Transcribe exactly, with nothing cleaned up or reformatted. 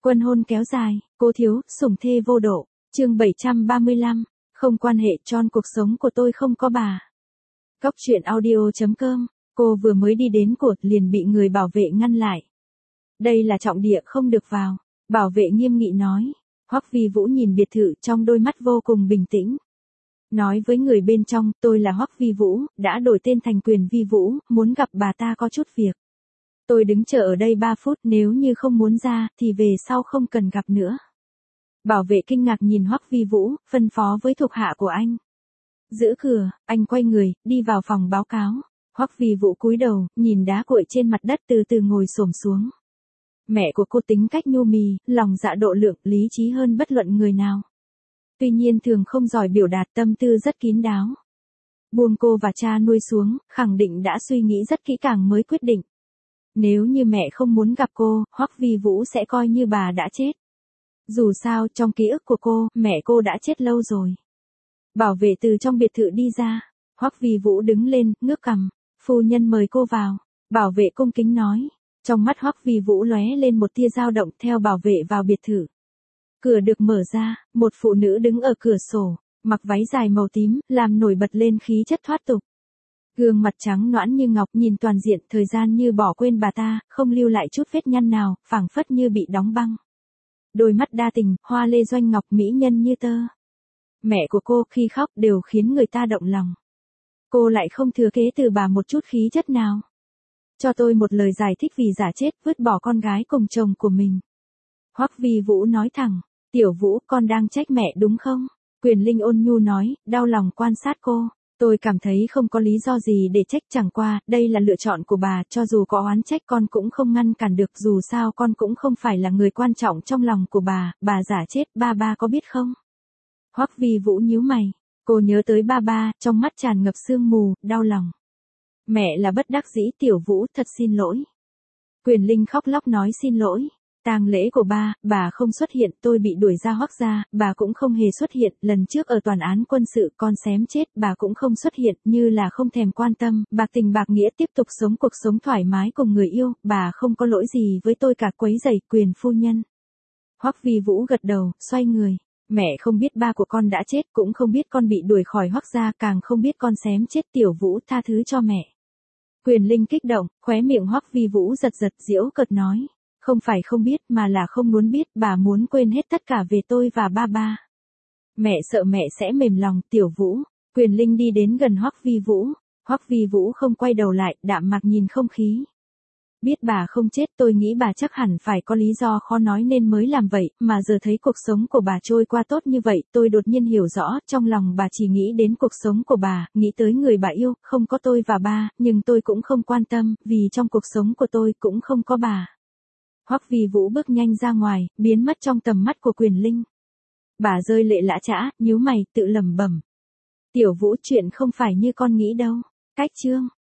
Quân hôn kéo dài, cố thiếu, sủng thê vô độ. Chương bảy trăm ba mươi lăm, không quan hệ tròn cuộc sống của tôi không có bà. Cóc truyện audio chấm com, cô vừa mới đi đến cột liền bị người bảo vệ ngăn lại. Đây là trọng địa không được vào, bảo vệ nghiêm nghị nói. Hoắc Vi Vũ nhìn biệt thự trong đôi mắt vô cùng bình tĩnh. Nói với người bên trong, tôi là Hoắc Vi Vũ, đã đổi tên thành Quyền Vi Vũ, muốn gặp bà ta có chút việc. Tôi đứng chờ ở đây ba phút, nếu như không muốn ra, thì về sau không cần gặp nữa. Bảo vệ kinh ngạc nhìn Hoắc Vi Vũ, phân phó với thuộc hạ của anh. Giữ cửa, anh quay người, đi vào phòng báo cáo. Hoắc Vi Vũ cúi đầu, nhìn đá cuội trên mặt đất từ từ ngồi xổm xuống. Mẹ của cô tính cách nhu mì, lòng dạ độ lượng, lý trí hơn bất luận người nào. Tuy nhiên thường không giỏi biểu đạt, tâm tư rất kín đáo. Buông cô và cha nuôi xuống, khẳng định đã suy nghĩ rất kỹ càng mới quyết định. Nếu như mẹ không muốn gặp cô, Hoắc Vi Vũ sẽ coi như bà đã chết. Dù sao, trong ký ức của cô, mẹ cô đã chết lâu rồi. Bảo vệ từ trong biệt thự đi ra. Hoắc Vi Vũ đứng lên, ngước cằm. Phu nhân mời cô vào. Bảo vệ cung kính nói. Trong mắt Hoắc Vi Vũ lóe lên một tia dao động, theo bảo vệ vào biệt thự. Cửa được mở ra, một phụ nữ đứng ở cửa sổ, mặc váy dài màu tím, làm nổi bật lên khí chất thoát tục. Gương mặt trắng nõn như ngọc, nhìn toàn diện, thời gian như bỏ quên bà ta, không lưu lại chút vết nhăn nào, phảng phất như bị đóng băng. Đôi mắt đa tình, hoa lê doanh ngọc, mỹ nhân như tơ. Mẹ của cô khi khóc đều khiến người ta động lòng. Cô lại không thừa kế từ bà một chút khí chất nào. Cho tôi một lời giải thích vì giả chết, vứt bỏ con gái cùng chồng của mình. Hoắc Vi Vũ nói thẳng. Tiểu Vũ, con đang trách mẹ đúng không? Quyền Linh ôn nhu nói, đau lòng quan sát cô. Tôi cảm thấy không có lý do gì để trách, chẳng qua, đây là lựa chọn của bà, cho dù có oán trách con cũng không ngăn cản được, dù sao con cũng không phải là người quan trọng trong lòng của bà, bà giả chết, ba ba có biết không? Hoắc Vi Vũ nhíu mày, cô nhớ tới ba ba, trong mắt tràn ngập sương mù, đau lòng. Mẹ là bất đắc dĩ, Tiểu Vũ, thật xin lỗi. Quyền Linh khóc lóc nói xin lỗi. Tang lễ của ba, bà không xuất hiện, tôi bị đuổi ra Hoắc gia, bà cũng không hề xuất hiện, lần trước ở toàn án quân sự con xém chết, bà cũng không xuất hiện, như là không thèm quan tâm, bạc tình bạc nghĩa tiếp tục sống cuộc sống thoải mái cùng người yêu, bà không có lỗi gì với tôi cả, quấy rầy Quyền phu nhân. Hoắc Vi Vũ gật đầu, xoay người, mẹ không biết ba của con đã chết, cũng không biết con bị đuổi khỏi Hoắc gia, càng không biết con xém chết, Tiểu Vũ tha thứ cho mẹ. Quyền Linh kích động, khóe miệng Hoắc Vi Vũ giật giật, giễu cợt nói. Không phải không biết mà là không muốn biết, bà muốn quên hết tất cả về tôi và ba ba. Mẹ sợ mẹ sẽ mềm lòng, Tiểu Vũ. Quyền Linh đi đến gần Hoắc Vi Vũ. Hoắc Vi Vũ không quay đầu lại, đạm mạc nhìn không khí. Biết bà không chết, tôi nghĩ bà chắc hẳn phải có lý do khó nói nên mới làm vậy, mà giờ thấy cuộc sống của bà trôi qua tốt như vậy, tôi đột nhiên hiểu rõ, trong lòng bà chỉ nghĩ đến cuộc sống của bà, nghĩ tới người bà yêu, không có tôi và ba, nhưng tôi cũng không quan tâm, vì trong cuộc sống của tôi cũng không có bà. Hoắc Vi Vũ bước nhanh ra ngoài, biến mất trong tầm mắt của Quyền Linh. Bà rơi lệ lã chã, nhíu mày, tự lẩm bẩm. Tiểu Vũ, chuyện không phải như con nghĩ đâu. Cách chương.